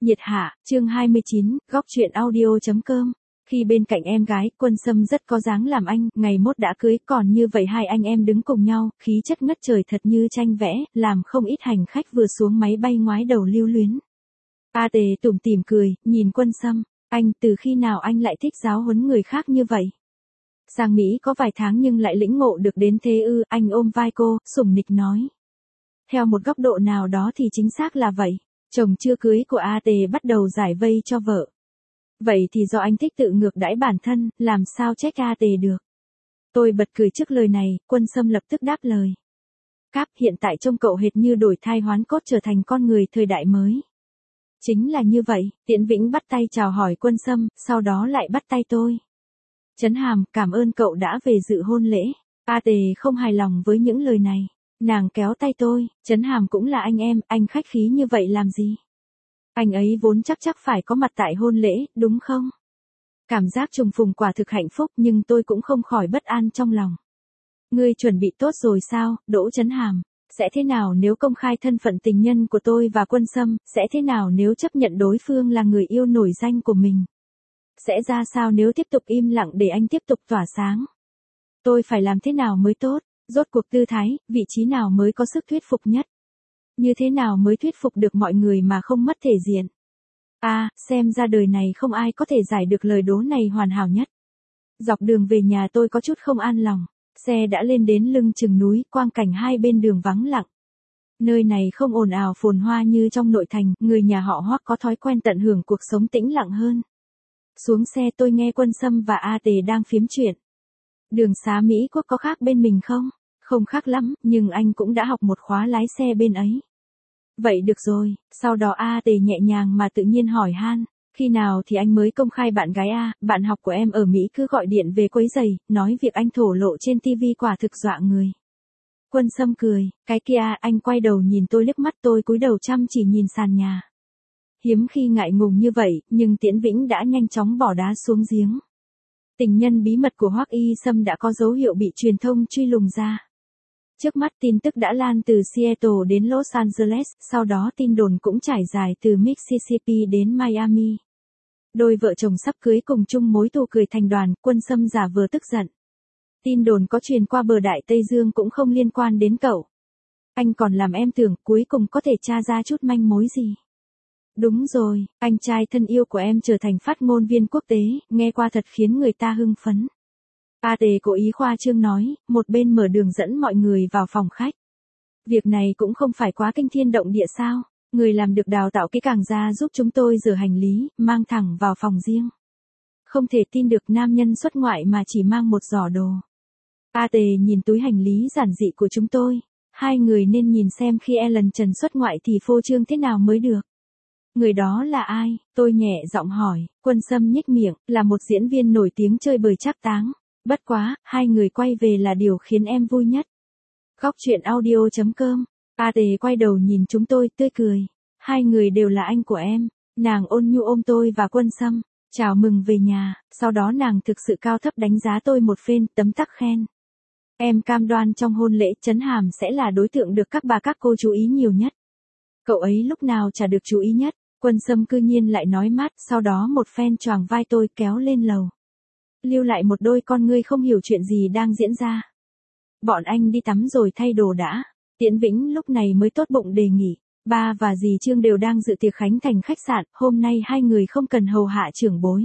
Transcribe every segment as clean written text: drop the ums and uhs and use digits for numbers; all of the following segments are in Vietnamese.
Nhiệt hạ, chương 29, góc truyện audio.com. Khi bên cạnh em gái, Quân Sâm rất có dáng làm anh, ngày mốt đã cưới, còn như vậy hai anh em đứng cùng nhau, khí chất ngất trời thật như tranh vẽ, làm không ít hành khách vừa xuống máy bay ngoái đầu lưu luyến. A Tề tủm tỉm cười, nhìn Quân Sâm, anh từ khi nào anh lại thích giáo huấn người khác như vậy? Sang Mỹ có vài tháng nhưng lại lĩnh ngộ được đến thế ư? Anh ôm vai cô, sủng nịch nói. Theo một góc độ nào đó thì chính xác là vậy. Chồng chưa cưới của A Tề bắt đầu giải vây cho vợ. Vậy thì do anh thích tự ngược đãi bản thân, làm sao trách A Tề được. Tôi bật cười trước lời này, Quân Sâm lập tức đáp lời. Cáp, hiện tại trông cậu hệt như đổi thai hoán cốt trở thành con người thời đại mới. Chính là như vậy, Tiễn Vĩnh bắt tay chào hỏi Quân Sâm, sau đó lại bắt tay tôi. Trấn Hàm, cảm ơn cậu đã về dự hôn lễ. A Tề không hài lòng với những lời này. Nàng kéo tay tôi, Trấn Hàm cũng là anh em, anh khách khí như vậy làm gì? Anh ấy vốn chắc phải có mặt tại hôn lễ, đúng không? Cảm giác trùng phùng quả thực hạnh phúc nhưng tôi cũng không khỏi bất an trong lòng. Ngươi chuẩn bị tốt rồi sao, Đỗ Trấn Hàm? Sẽ thế nào nếu công khai thân phận tình nhân của tôi và Quân Sâm? Sẽ thế nào nếu chấp nhận đối phương là người yêu nổi danh của mình? Sẽ ra sao nếu tiếp tục im lặng để anh tiếp tục tỏa sáng? Tôi phải làm thế nào mới tốt? Rốt cuộc tư thái, vị trí nào mới có sức thuyết phục nhất? Như thế nào mới thuyết phục được mọi người mà không mất thể diện? Xem ra đời này không ai có thể giải được lời đố này hoàn hảo nhất. Dọc đường về nhà tôi có chút không an lòng. Xe đã lên đến lưng chừng núi, quang cảnh hai bên đường vắng lặng. Nơi này không ồn ào phồn hoa như trong nội thành, người nhà họ Hoắc có thói quen tận hưởng cuộc sống tĩnh lặng hơn. Xuống xe tôi nghe Quân Sâm và A Tề đang phiếm chuyện. Đường xá Mỹ Quốc có khác bên mình không? Không khác lắm, nhưng anh cũng đã học một khóa lái xe bên ấy. Vậy được rồi, sau đó A Tề nhẹ nhàng mà tự nhiên hỏi han, khi nào thì anh mới công khai bạn gái bạn học của em ở Mỹ cứ gọi điện về quấy rầy, nói việc anh thổ lộ trên TV quả thực dọa người. Quân Sâm cười, cái kia anh quay đầu nhìn tôi liếc mắt, tôi cúi đầu chăm chỉ nhìn sàn nhà. Hiếm khi ngại ngùng như vậy, nhưng Tiễn Vĩnh đã nhanh chóng bỏ đá xuống giếng. Tình nhân bí mật của Hoắc Y Sâm đã có dấu hiệu bị truyền thông truy lùng ra. Trước mắt tin tức đã lan từ Seattle đến Los Angeles, sau đó tin đồn cũng trải dài từ Mississippi đến Miami. Đôi vợ chồng sắp cưới cùng chung mối thù cười thành đoàn, Quân Sâm giả vờ tức giận. Tin đồn có truyền qua bờ Đại Tây Dương cũng không liên quan đến cậu. Anh còn làm em tưởng cuối cùng có thể tra ra chút manh mối gì. Đúng rồi, anh trai thân yêu của em trở thành phát ngôn viên quốc tế, nghe qua thật khiến người ta hưng phấn. A Tề cố ý khoa trương nói, một bên mở đường dẫn mọi người vào phòng khách. Việc này cũng không phải quá kinh thiên động địa sao, người làm được đào tạo kỹ càng ra giúp chúng tôi rửa hành lý, mang thẳng vào phòng riêng. Không thể tin được nam nhân xuất ngoại mà chỉ mang một giỏ đồ. A Tề nhìn túi hành lý giản dị của chúng tôi, hai người nên nhìn xem khi Ellen Trần xuất ngoại thì phô trương thế nào mới được. Người đó là ai? Tôi nhẹ giọng hỏi, Quân Sâm nhếch miệng, là một diễn viên nổi tiếng chơi bời trác táng. Bất quá, hai người quay về là điều khiến em vui nhất. Góc truyện audio.com. A Tề quay đầu nhìn chúng tôi tươi cười. Hai người đều là anh của em. Nàng ôn nhu ôm tôi và Quân Sâm, chào mừng về nhà, sau đó nàng thực sự cao thấp đánh giá tôi một phen, tấm tắc khen. Em cam đoan trong hôn lễ Trấn Hàm sẽ là đối tượng được các bà các cô chú ý nhiều nhất. Cậu ấy lúc nào chả được chú ý nhất. Quân Sâm cư nhiên lại nói mát, sau đó một phen choàng vai tôi kéo lên lầu. Lưu lại một đôi con ngươi không hiểu chuyện gì đang diễn ra. Bọn anh đi tắm rồi thay đồ đã. Tiễn Vĩnh lúc này mới tốt bụng đề nghị. Ba và dì Trương đều đang dự tiệc khánh thành khách sạn, hôm nay hai người không cần hầu hạ trưởng bối.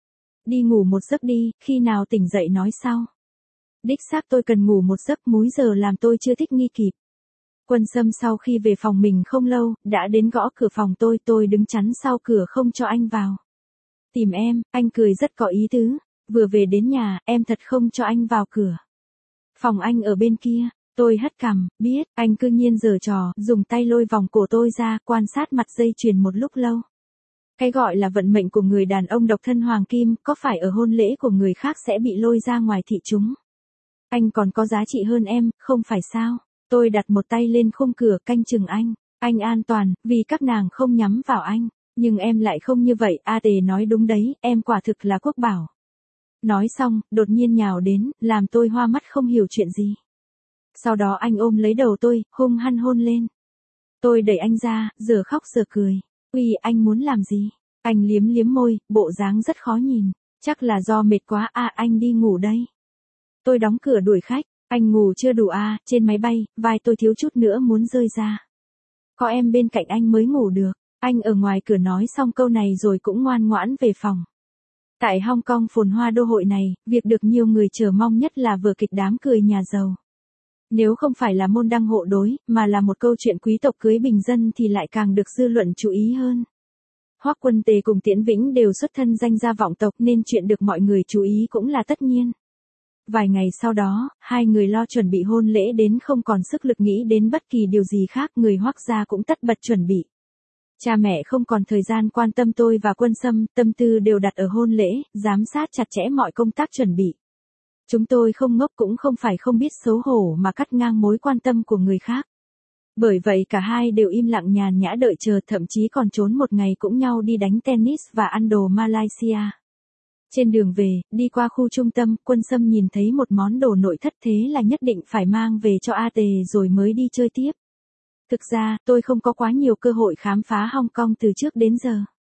Đi ngủ một giấc đi, khi nào tỉnh dậy nói sau. Đích xác tôi cần ngủ một giấc, múi giờ làm tôi chưa thích nghi kịp. Quân Sâm sau khi về phòng mình không lâu, đã đến gõ cửa phòng tôi đứng chắn sau cửa không cho anh vào. Tìm em, anh cười rất có ý tứ. Vừa về đến nhà, em thật không cho anh vào cửa. Phòng anh ở bên kia, tôi hất cằm, biết, anh cư nhiên giở trò, dùng tay lôi vòng cổ tôi ra, quan sát mặt dây chuyền một lúc lâu. Cái gọi là vận mệnh của người đàn ông độc thân hoàng kim, có phải ở hôn lễ của người khác sẽ bị lôi ra ngoài thị chúng? Anh còn có giá trị hơn em, không phải sao? Tôi đặt một tay lên khung cửa canh chừng anh. Anh an toàn, vì các nàng không nhắm vào anh. Nhưng em lại không như vậy, A Tề nói đúng đấy, em quả thực là quốc bảo. Nói xong, đột nhiên nhào đến, làm tôi hoa mắt không hiểu chuyện gì. Sau đó anh ôm lấy đầu tôi, hung hăng hôn lên. Tôi đẩy anh ra, giờ khóc giờ cười. Uy, anh muốn làm gì? Anh liếm liếm môi, bộ dáng rất khó nhìn. Chắc là do mệt quá à, anh đi ngủ đây. Tôi đóng cửa đuổi khách, anh ngủ chưa đủ à, trên máy bay, vai tôi thiếu chút nữa muốn rơi ra. Có em bên cạnh anh mới ngủ được. Anh ở ngoài cửa nói xong câu này rồi cũng ngoan ngoãn về phòng. Tại Hong Kong phồn hoa đô hội này, việc được nhiều người chờ mong nhất là vở kịch Đám cười nhà giàu. Nếu không phải là môn đăng hộ đối, mà là một câu chuyện quý tộc cưới bình dân thì lại càng được dư luận chú ý hơn. Hoắc Quân Tề cùng Tiễn Vĩnh đều xuất thân danh gia vọng tộc nên chuyện được mọi người chú ý cũng là tất nhiên. Vài ngày sau đó, hai người lo chuẩn bị hôn lễ đến không còn sức lực nghĩ đến bất kỳ điều gì khác, người Hoắc gia cũng tất bật chuẩn bị. Cha mẹ không còn thời gian quan tâm tôi và Quân Sâm, tâm tư đều đặt ở hôn lễ, giám sát chặt chẽ mọi công tác chuẩn bị. Chúng tôi không ngốc cũng không phải không biết xấu hổ mà cắt ngang mối quan tâm của người khác. Bởi vậy cả hai đều im lặng nhàn nhã đợi chờ, thậm chí còn trốn một ngày cũng nhau đi đánh tennis và ăn đồ Malaysia. Trên đường về, đi qua khu trung tâm, Quân Sâm nhìn thấy một món đồ nội thất, thế là nhất định phải mang về cho A Tề rồi mới đi chơi tiếp. Thực ra, tôi không có quá nhiều cơ hội khám phá Hong Kong từ trước đến giờ.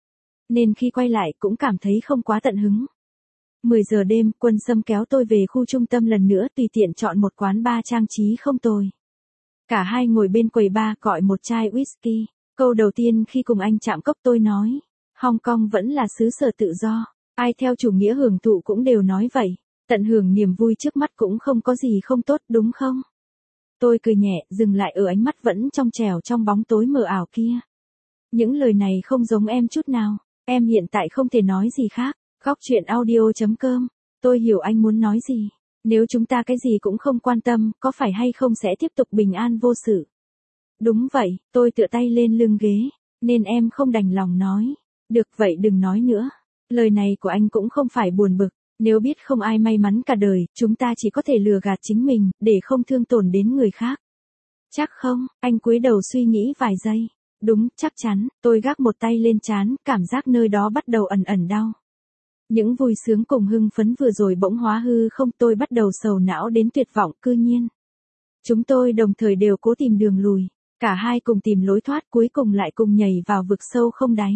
Nên khi quay lại cũng cảm thấy không quá tận hứng. 10 giờ đêm, Quân Sâm kéo tôi về khu trung tâm lần nữa, tùy tiện chọn một quán bar trang trí không tồi. Cả hai ngồi bên quầy bar gọi một chai whisky. Câu đầu tiên khi cùng anh chạm cốc tôi nói, Hong Kong vẫn là xứ sở tự do. Ai theo chủ nghĩa hưởng thụ cũng đều nói vậy. Tận hưởng niềm vui trước mắt cũng không có gì không tốt, đúng không? Tôi cười nhẹ, dừng lại ở ánh mắt vẫn trong trẻo trong bóng tối mờ ảo kia. Những lời này không giống em chút nào. Em hiện tại không thể nói gì khác. Góc chuyện audio.com. Tôi hiểu anh muốn nói gì. Nếu chúng ta cái gì cũng không quan tâm, có phải hay không sẽ tiếp tục bình an vô sự? Đúng vậy, tôi tựa tay lên lưng ghế. Nên em không đành lòng nói. Được vậy đừng nói nữa. Lời này của anh cũng không phải buồn bực. Nếu biết không ai may mắn cả đời, chúng ta chỉ có thể lừa gạt chính mình, để không thương tổn đến người khác. Chắc không, anh cúi đầu suy nghĩ vài giây. Đúng, chắc chắn, tôi gác một tay lên trán, cảm giác nơi đó bắt đầu ẩn ẩn đau. Những vui sướng cùng hưng phấn vừa rồi bỗng hóa hư không, tôi bắt đầu sầu não đến tuyệt vọng, cư nhiên. Chúng tôi đồng thời đều cố tìm đường lùi. Cả hai cùng tìm lối thoát, cuối cùng lại cùng nhảy vào vực sâu không đáy.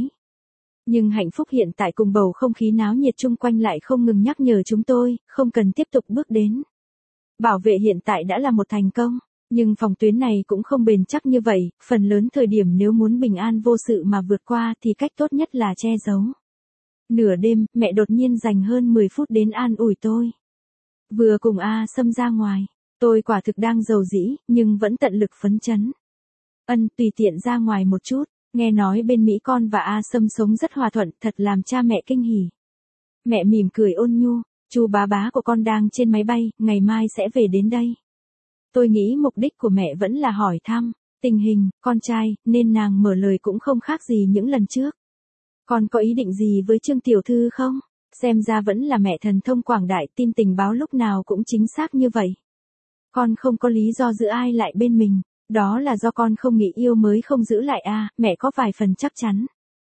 Nhưng hạnh phúc hiện tại cùng bầu không khí náo nhiệt chung quanh lại không ngừng nhắc nhở chúng tôi, không cần tiếp tục bước đến. Bảo vệ hiện tại đã là một thành công, nhưng phòng tuyến này cũng không bền chắc như vậy, phần lớn thời điểm nếu muốn bình an vô sự mà vượt qua thì cách tốt nhất là che giấu. Nửa đêm, mẹ đột nhiên dành hơn 10 phút đến an ủi tôi. Vừa cùng A Sâm ra ngoài, tôi quả thực đang rầu rĩ, nhưng vẫn tận lực phấn chấn. Tùy tiện ra ngoài một chút. Nghe nói bên Mỹ con và A Sâm sống rất hòa thuận, thật làm cha mẹ kinh hỉ. Mẹ mỉm cười ôn nhu, chú bá của con đang trên máy bay, ngày mai sẽ về đến đây. Tôi nghĩ mục đích của mẹ vẫn là hỏi thăm tình hình con trai, nên nàng mở lời cũng không khác gì những lần trước. Con có ý định gì với Trương tiểu thư không? Xem ra vẫn là mẹ thần thông quảng đại, tin tình báo lúc nào cũng chính xác như vậy. Con không có lý do giữ ai lại bên mình. Đó là do con không nghĩ yêu mới không giữ lại à, mẹ có vài phần chắc chắn.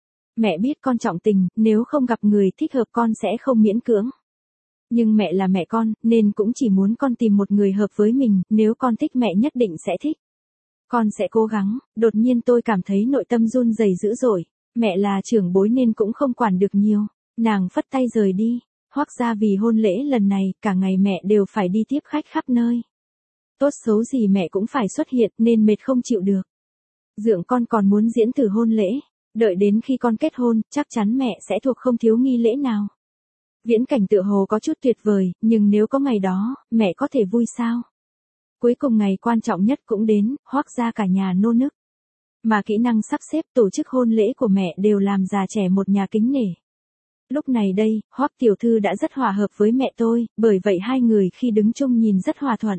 Mẹ biết con trọng tình, nếu không gặp người thích hợp con sẽ không miễn cưỡng. Nhưng mẹ là mẹ con, nên cũng chỉ muốn con tìm một người hợp với mình, nếu con thích mẹ nhất định sẽ thích. Con sẽ cố gắng. Đột nhiên tôi cảm thấy nội tâm run rẩy dữ dội. Mẹ là trưởng bối nên cũng không quản được nhiều. Nàng phất tay rời đi. Hoắc ra vì hôn lễ lần này, cả ngày mẹ đều phải đi tiếp khách khắp nơi. Tốt xấu gì mẹ cũng phải xuất hiện nên mệt không chịu được. Dượng con còn muốn diễn thử hôn lễ. Đợi đến khi con kết hôn, chắc chắn mẹ sẽ thuộc không thiếu nghi lễ nào. Viễn cảnh tựa hồ có chút tuyệt vời, nhưng nếu có ngày đó, mẹ có thể vui sao? Cuối cùng ngày quan trọng nhất cũng đến, Hoắc ra cả nhà nô nức. Mà kỹ năng sắp xếp tổ chức hôn lễ của mẹ đều làm già trẻ một nhà kính nể. Lúc này đây, Hoắc tiểu thư đã rất hòa hợp với mẹ tôi, bởi vậy hai người khi đứng chung nhìn rất hòa thuận.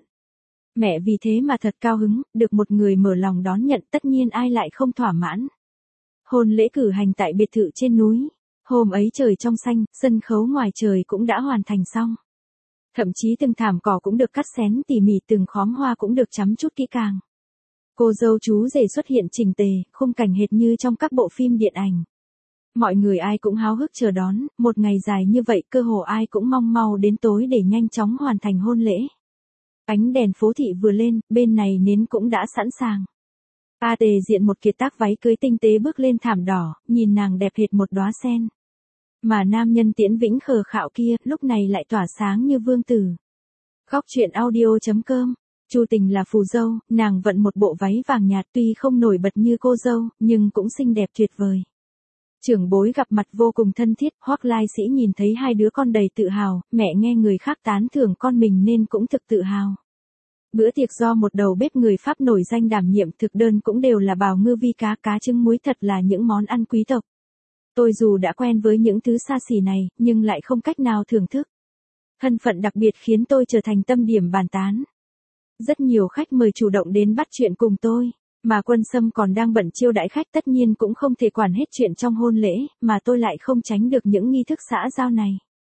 Mẹ vì thế mà thật cao hứng, được một người mở lòng đón nhận, tất nhiên ai lại không thỏa mãn. Hôn lễ cử hành tại biệt thự trên núi. Hôm ấy trời trong xanh, sân khấu ngoài trời cũng đã hoàn thành xong. Thậm chí từng thảm cỏ cũng được cắt xén tỉ mỉ, từng khóm hoa cũng được chăm chút kỹ càng. Cô dâu chú rể xuất hiện chỉnh tề, khung cảnh hệt như trong các bộ phim điện ảnh. Mọi người ai cũng háo hức chờ đón, một ngày dài như vậy cơ hồ ai cũng mong mau đến tối để nhanh chóng hoàn thành hôn lễ. Ánh đèn phố thị vừa lên, bên này nến cũng đã sẵn sàng. A Tề diện một kiệt tác váy cưới tinh tế bước lên thảm đỏ, nhìn nàng đẹp hệt một đóa sen. Mà nam nhân Tiễn Vĩnh khờ khạo kia, lúc này lại tỏa sáng như vương tử. Góc truyện audio.com. Chu Tình là phù dâu, nàng vận một bộ váy vàng nhạt tuy không nổi bật như cô dâu, nhưng cũng xinh đẹp tuyệt vời. Trưởng bối gặp mặt vô cùng thân thiết, Hoắc Lai Sĩ nhìn thấy hai đứa con đầy tự hào, mẹ nghe người khác tán thưởng con mình nên cũng thực tự hào. Bữa tiệc do một đầu bếp người Pháp nổi danh đảm nhiệm, thực đơn cũng đều là bào ngư vi cá, cá trứng muối, thật là những món ăn quý tộc. Tôi dù đã quen với những thứ xa xỉ này, nhưng lại không cách nào thưởng thức. Thân phận đặc biệt khiến tôi trở thành tâm điểm bàn tán. Rất nhiều khách mời chủ động đến bắt chuyện cùng tôi, mà Quân Sâm còn đang bận chiêu đãi khách, tất nhiên cũng không thể quản hết chuyện trong hôn lễ, mà tôi lại không tránh được những nghi thức xã giao này.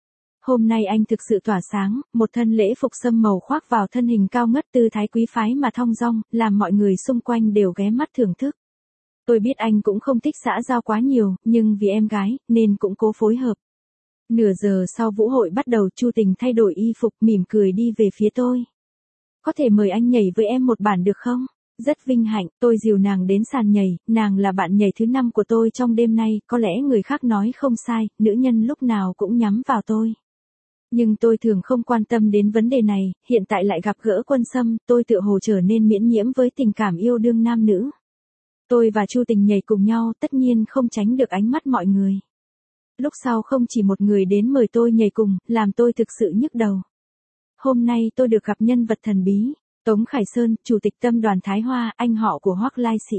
Hôm nay anh thực sự tỏa sáng, một thân lễ phục sâm màu khoác vào thân hình cao ngất, tư thái quý phái mà thong dong, làm mọi người xung quanh đều ghé mắt thưởng thức. Tôi biết anh cũng không thích xã giao quá nhiều, nhưng vì em gái, nên cũng cố phối hợp. Nửa giờ sau vũ hội bắt đầu, Chu Tình thay đổi y phục, mỉm cười đi về phía tôi. Có thể mời anh nhảy với em một bản được không? Rất vinh hạnh, tôi dìu nàng đến sàn nhảy, nàng là bạn nhảy thứ 5 của tôi trong đêm nay, có lẽ người khác nói không sai, nữ nhân lúc nào cũng nhắm vào tôi. Nhưng tôi thường không quan tâm đến vấn đề này, hiện tại lại gặp gỡ Quân Sâm, tôi tựa hồ trở nên miễn nhiễm với tình cảm yêu đương nam nữ. Tôi và Chu Tình nhảy cùng nhau, tất nhiên không tránh được ánh mắt mọi người. Lúc sau không chỉ một người đến mời tôi nhảy cùng, làm tôi thực sự nhức đầu. Hôm nay tôi được gặp nhân vật thần bí, Tống Khải Sơn, Chủ tịch Tâm đoàn Thái Hoa, anh họ của Hoắc Lai Sĩ.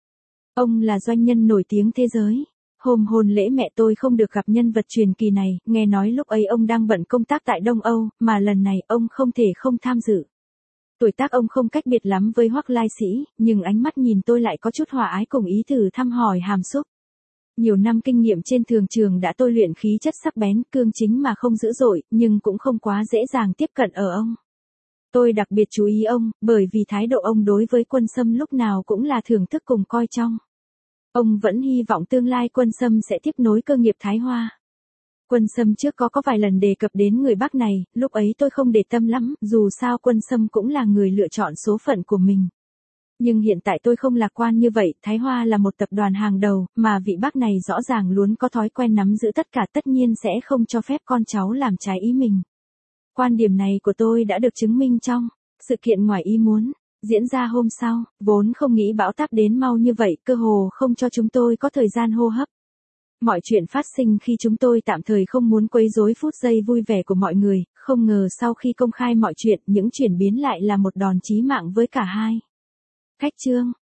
Ông là doanh nhân nổi tiếng thế giới. Hôm hôn lễ mẹ tôi không được gặp nhân vật truyền kỳ này, nghe nói lúc ấy ông đang bận công tác tại Đông Âu, mà lần này ông không thể không tham dự. Tuổi tác ông không cách biệt lắm với Hoắc Lai Sĩ, nhưng ánh mắt nhìn tôi lại có chút hòa ái cùng ý thử thăm hỏi hàm xúc. Nhiều năm kinh nghiệm trên thường trường đã tôi luyện khí chất sắc bén, cương chính mà không dữ dội, nhưng cũng không quá dễ dàng tiếp cận ở ông. Tôi đặc biệt chú ý ông, bởi vì thái độ ông đối với Quân Sâm lúc nào cũng là thưởng thức cùng coi trọng. Ông vẫn hy vọng tương lai Quân Sâm sẽ tiếp nối cơ nghiệp Thái Hoa. Quân Sâm trước có vài lần đề cập đến người Bắc này, lúc ấy tôi không để tâm lắm, dù sao Quân Sâm cũng là người lựa chọn số phận của mình. Nhưng hiện tại tôi không lạc quan như vậy, Thái Hoa là một tập đoàn hàng đầu, mà vị Bắc này rõ ràng luôn có thói quen nắm giữ tất cả, tất nhiên sẽ không cho phép con cháu làm trái ý mình. Quan điểm này của tôi đã được chứng minh trong sự kiện ngoài ý muốn diễn ra hôm sau, vốn không nghĩ bão táp đến mau như vậy, cơ hồ không cho chúng tôi có thời gian hô hấp. Mọi chuyện phát sinh khi chúng tôi tạm thời không muốn quấy rối phút giây vui vẻ của mọi người, không ngờ sau khi công khai mọi chuyện, những chuyển biến lại là một đòn chí mạng với cả hai. Khách trương,